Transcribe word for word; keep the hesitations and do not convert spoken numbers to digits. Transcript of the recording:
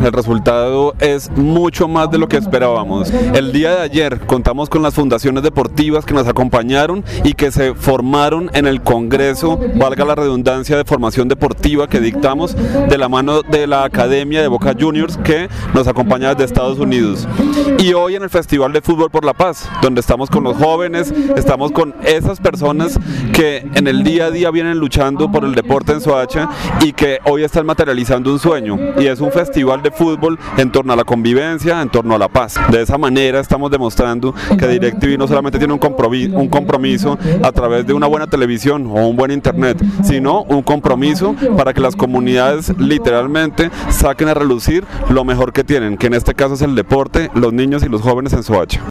el resultado es mucho más de lo que esperábamos. El día de ayer contamos con las fundaciones deportivas que nos acompañaron y que se formaron en el Congreso, valga la redundancia, de formación deportiva que dictamos de la mano de la Academia de Boca Juniors, que nos acompaña desde Estados Unidos. Y hoy en el Festival de Fútbol por la Paz, donde estamos con los jóvenes, estamos con esas personas que en el día a día vienen luchando por el deporte en Soacha y que hoy están materializando un sueño, y es un festival de fútbol en torno a la convivencia, en torno a la paz. De esa manera estamos demostrando que DirecTV no solamente tiene un compromiso, un compromiso a través de una buena televisión o un buen internet, sino un compromiso para que las comunidades literalmente saquen a relucir lo mejor que tienen, que en este caso es el deporte, los niños y los jóvenes en Soacha.